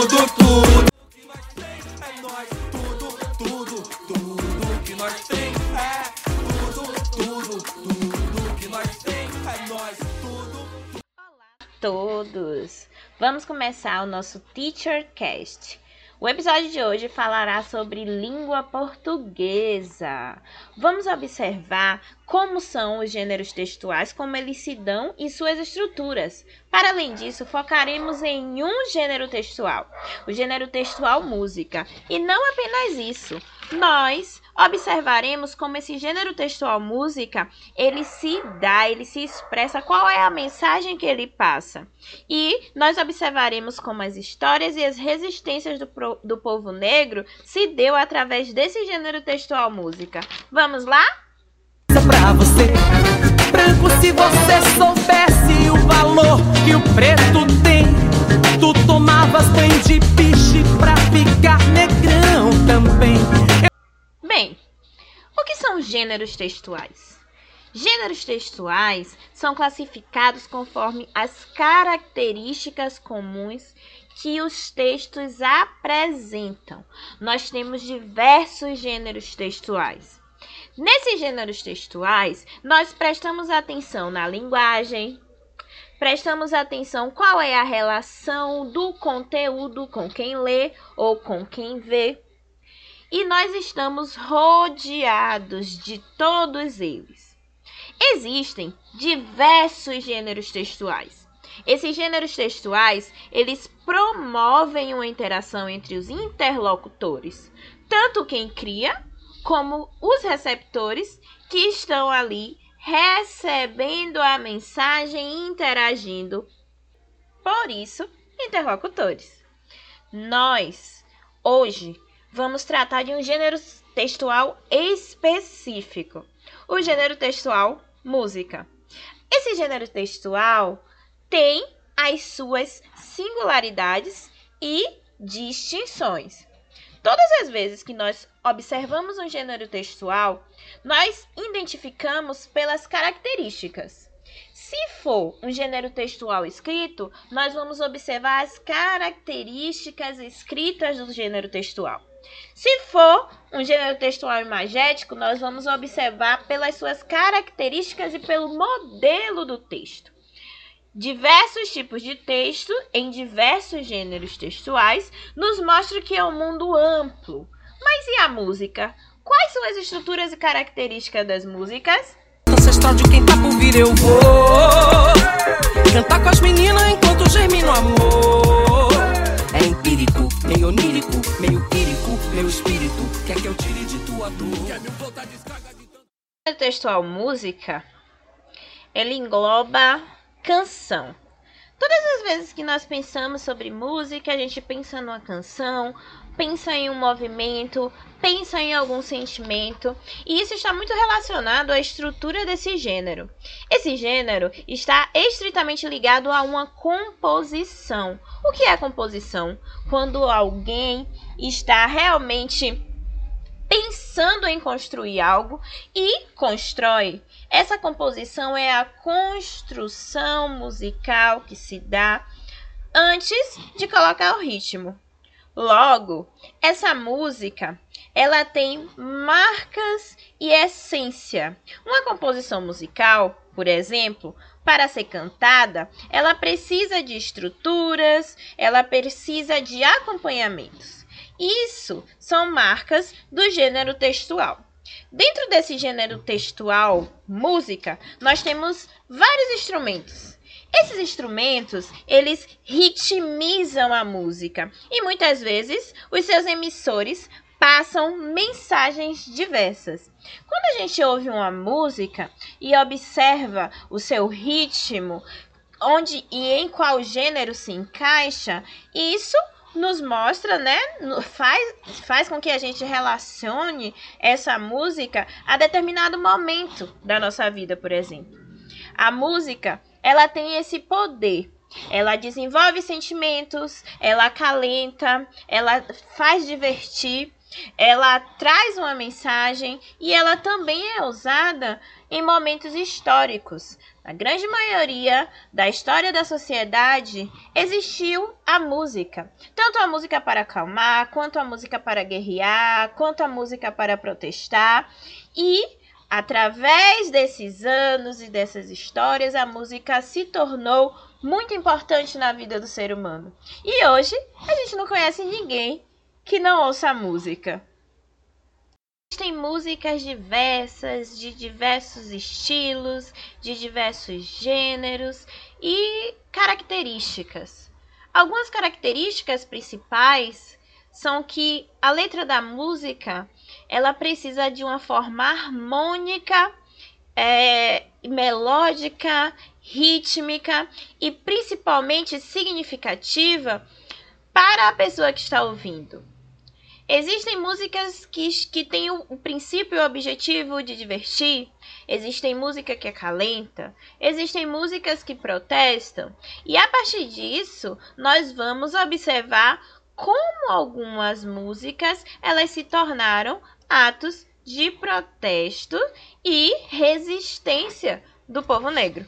Tudo que nós tem é nós. Tudo que nós tem é tudo que nós tem é nós. Olá a todos! Vamos começar o nosso TeacherCast. O episódio de hoje falará sobre língua portuguesa. Vamos observar como são os gêneros textuais, como eles se dão e suas estruturas. Para além disso, focaremos em um gênero textual, o gênero textual música. E não apenas isso, nós observaremos como esse gênero textual música, ele se dá, ele se expressa, qual é a mensagem que ele passa. E nós observaremos como as histórias e as resistências do povo negro se deu através desse gênero textual música. Vamos lá? Pra você, branco, se você soubesse o valor que o preto tem, tu tomavas banho de piche pra ficar negrão também. Bem, o que são gêneros textuais? Gêneros textuais são classificados conforme as características comuns que os textos apresentam. Nós temos diversos gêneros textuais. Nesses gêneros textuais, nós prestamos atenção na linguagem, prestamos atenção qual é a relação do conteúdo com quem lê ou com quem vê. E nós estamos rodeados de todos eles. Existem diversos gêneros textuais. Esses gêneros textuais, eles promovem uma interação entre os interlocutores, tanto quem cria, como os receptores que estão ali recebendo a mensagem e interagindo. Por isso, interlocutores. Nós, hoje, vamos tratar de um gênero textual específico, o gênero textual música. Esse gênero textual tem as suas singularidades e distinções. Todas as vezes que nós observamos um gênero textual, nós identificamos pelas características. Se for um gênero textual escrito, nós vamos observar as características escritas do gênero textual. Se for um gênero textual imagético, nós vamos observar pelas suas características e pelo modelo do texto. Diversos tipos de texto em diversos gêneros textuais nos mostram que é um mundo amplo. Mas e a música? Quais são as estruturas e características das músicas? Ancestral de quem tá por vir eu vou cantar com as meninas enquanto germina o amor. É empírico, meio onírico, meio quírico, meu espírito quer que eu tire de tua dor. O gênero textual música, ele engloba canção. Todas as vezes que nós pensamos sobre música, a gente pensa numa canção, pensa em um movimento, pensa em algum sentimento, e isso está muito relacionado à estrutura desse gênero. Esse gênero está estritamente ligado a uma composição. O que é composição? Quando alguém está realmente pensando em construir algo e constrói. Essa composição é a construção musical que se dá antes de colocar o ritmo. Logo, essa música, ela tem marcas e essência. Uma composição musical, por exemplo, para ser cantada, ela precisa de estruturas, ela precisa de acompanhamentos. Isso são marcas do gênero textual. Dentro desse gênero textual, música, nós temos vários instrumentos. Esses instrumentos, eles ritmizam a música e muitas vezes os seus emissores passam mensagens diversas. Quando a gente ouve uma música e observa o seu ritmo, onde e em qual gênero se encaixa, isso nos mostra, faz com que a gente relacione essa música a determinado momento da nossa vida, por exemplo. A música, ela tem esse poder. Ela desenvolve sentimentos, ela acalenta, ela faz divertir, ela traz uma mensagem e ela também é usada em momentos históricos. Na grande maioria da história da sociedade, existiu a música. Tanto a música para acalmar, quanto a música para guerrear, quanto a música para protestar. E, através desses anos e dessas histórias, a música se tornou muito importante na vida do ser humano. E hoje, a gente não conhece ninguém que não ouça música. Existem músicas diversas, de diversos estilos, de diversos gêneros e características. Algumas características principais são que a letra da música ela precisa de uma forma harmônica, melódica, rítmica e principalmente significativa para a pessoa que está ouvindo. Existem músicas que têm o princípio e o objetivo de divertir, existem música que acalenta, existem músicas que protestam, e a partir disso nós vamos observar como algumas músicas elas se tornaram atos de protesto e resistência do povo negro.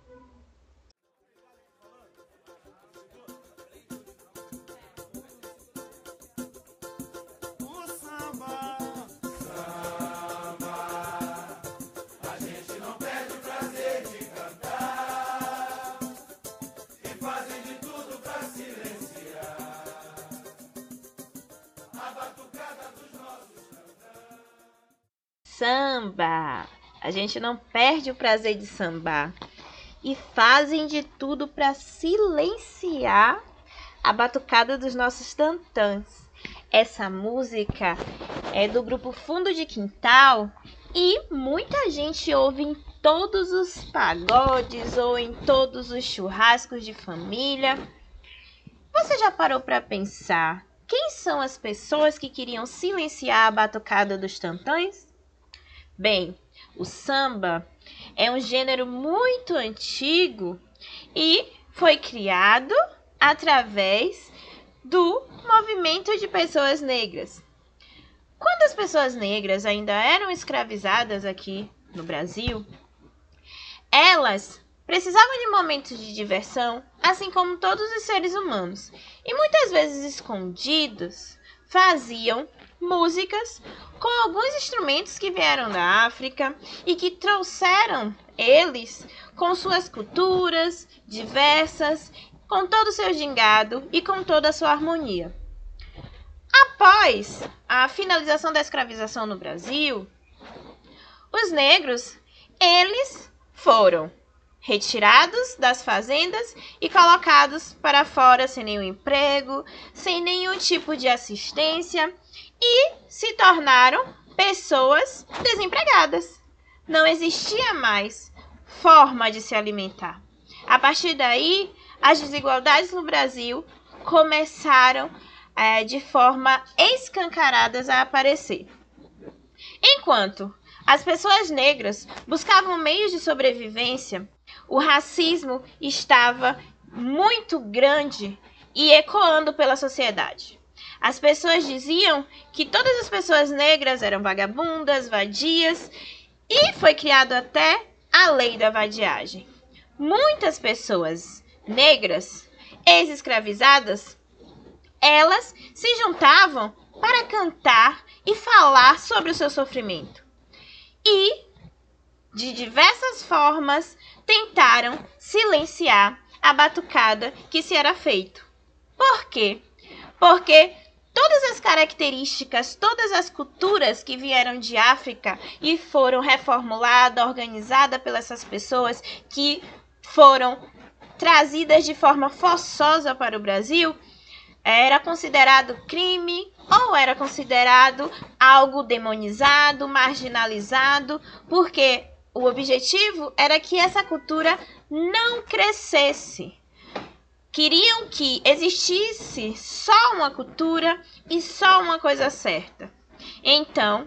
Samba. A gente não perde o prazer de sambar. E fazem de tudo para silenciar a batucada dos nossos tantãs. Essa música é do grupo Fundo de Quintal e muita gente ouve em todos os pagodes ou em todos os churrascos de família. Você já parou para pensar quem são as pessoas que queriam silenciar a batucada dos tantãs? Bem, o samba é um gênero muito antigo e foi criado através do movimento de pessoas negras. Quando as pessoas negras ainda eram escravizadas aqui no Brasil, elas precisavam de momentos de diversão, assim como todos os seres humanos, e muitas vezes escondidos faziam músicas com alguns instrumentos que vieram da África e que trouxeram eles com suas culturas diversas, com todo o seu gingado e com toda a sua harmonia. Após a finalização da escravização no Brasil, os negros, eles foram retirados das fazendas e colocados para fora sem nenhum emprego, sem nenhum tipo de assistência e se tornaram pessoas desempregadas. Não existia mais forma de se alimentar. A partir daí, as desigualdades no Brasil começaram de forma escancaradas a aparecer. Enquanto as pessoas negras buscavam meios de sobrevivência, o racismo estava muito grande e ecoando pela sociedade. As pessoas diziam que todas as pessoas negras eram vagabundas, vadias, e foi criado até a lei da vadiagem. Muitas pessoas negras, ex-escravizadas, elas se juntavam para cantar e falar sobre o seu sofrimento. E, de diversas formas, tentaram silenciar a batucada que se era feito. Por quê? Porque todas as características, todas as culturas que vieram de África e foram reformuladas, organizadas pelas essas pessoas que foram trazidas de forma forçosa para o Brasil, era considerado crime ou era considerado algo demonizado, marginalizado, porque o objetivo era que essa cultura não crescesse. Queriam que existisse só uma cultura e só uma coisa certa. Então,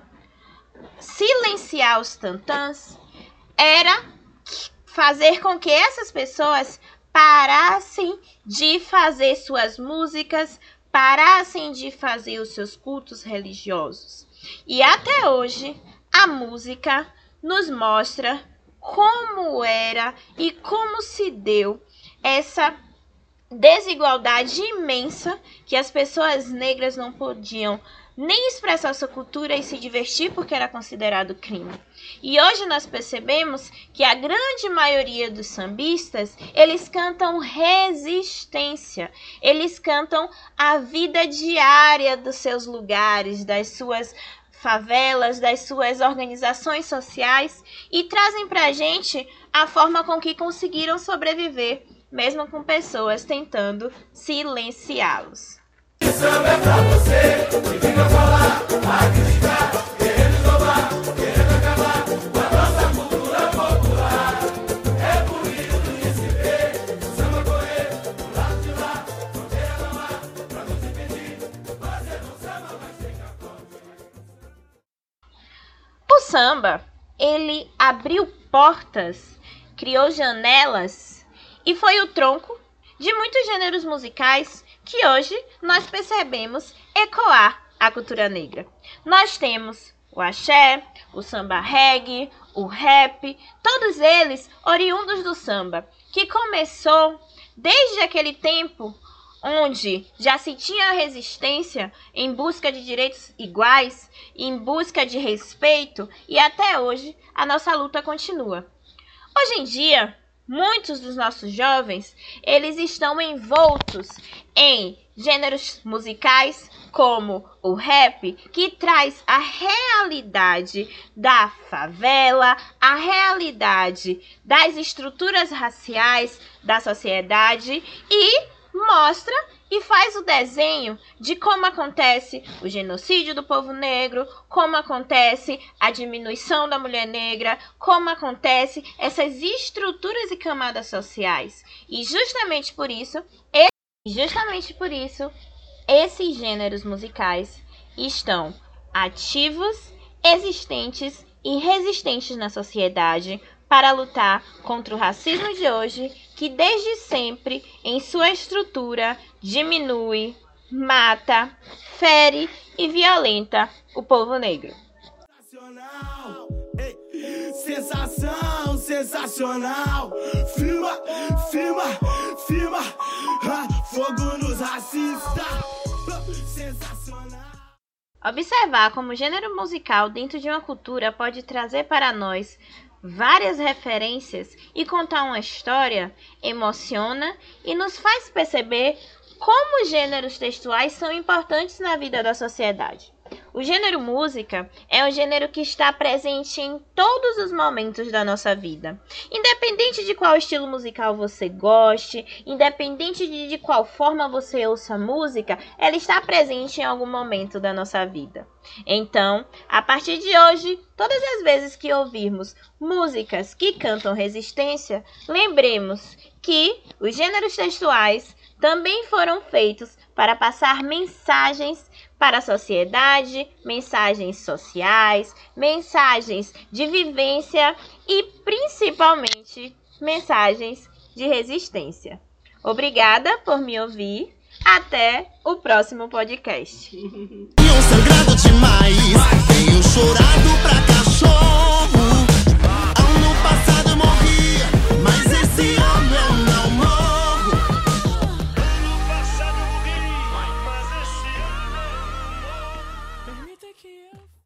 silenciar os tantãs era fazer com que essas pessoas parassem de fazer suas músicas, parassem de fazer os seus cultos religiosos. E até hoje, a música nos mostra como era e como se deu essa desigualdade imensa, que as pessoas negras não podiam nem expressar sua cultura e se divertir porque era considerado crime. E hoje nós percebemos que a grande maioria dos sambistas, eles cantam resistência, eles cantam a vida diária dos seus lugares, das suas favelas, das suas organizações sociais, e trazem pra gente a forma com que conseguiram sobreviver, mesmo com pessoas tentando silenciá-los. Samba é pra você que fica falar, acreditar, querendo roubar, querendo acabar com a nossa cultura popular. É bonito de se ver, samba correr, do lado de lá, fronteira não há, pra nos impedir, fazer um samba mais sem capote. O samba, ele abriu portas, criou janelas e foi o tronco de muitos gêneros musicais que hoje nós percebemos ecoar a cultura negra. Nós temos o axé, o samba reggae, o rap, todos eles oriundos do samba, que começou desde aquele tempo onde já se tinha resistência em busca de direitos iguais, em busca de respeito, e até hoje a nossa luta continua. Hoje em dia, muitos dos nossos jovens, eles estão envoltos em gêneros musicais como o rap, que traz a realidade da favela, a realidade das estruturas raciais da sociedade e mostra e faz o desenho de como acontece o genocídio do povo negro, como acontece a diminuição da mulher negra, como acontece essas estruturas e camadas sociais. E justamente por isso, esses gêneros musicais estão ativos, existentes e resistentes na sociedade para lutar contra o racismo de hoje, que desde sempre, em sua estrutura, diminui, mata, fere e violenta o povo negro. Sensação, sensacional. Firma, fogo nos racistas. Sensacional. Observar como o gênero musical dentro de uma cultura pode trazer para nós várias referências e contar uma história emociona e nos faz perceber como os gêneros textuais são importantes na vida da sociedade. O gênero música é um gênero que está presente em todos os momentos da nossa vida. Independente de qual estilo musical você goste, independente de qual forma você ouça música, ela está presente em algum momento da nossa vida. Então, a partir de hoje, todas as vezes que ouvirmos músicas que cantam resistência, lembremos que os gêneros textuais também foram feitos para passar mensagens para a sociedade, mensagens sociais, mensagens de vivência e, principalmente, mensagens de resistência. Obrigada por me ouvir. Até o próximo podcast. Sangrado demais, tenho chorado pra cachorro.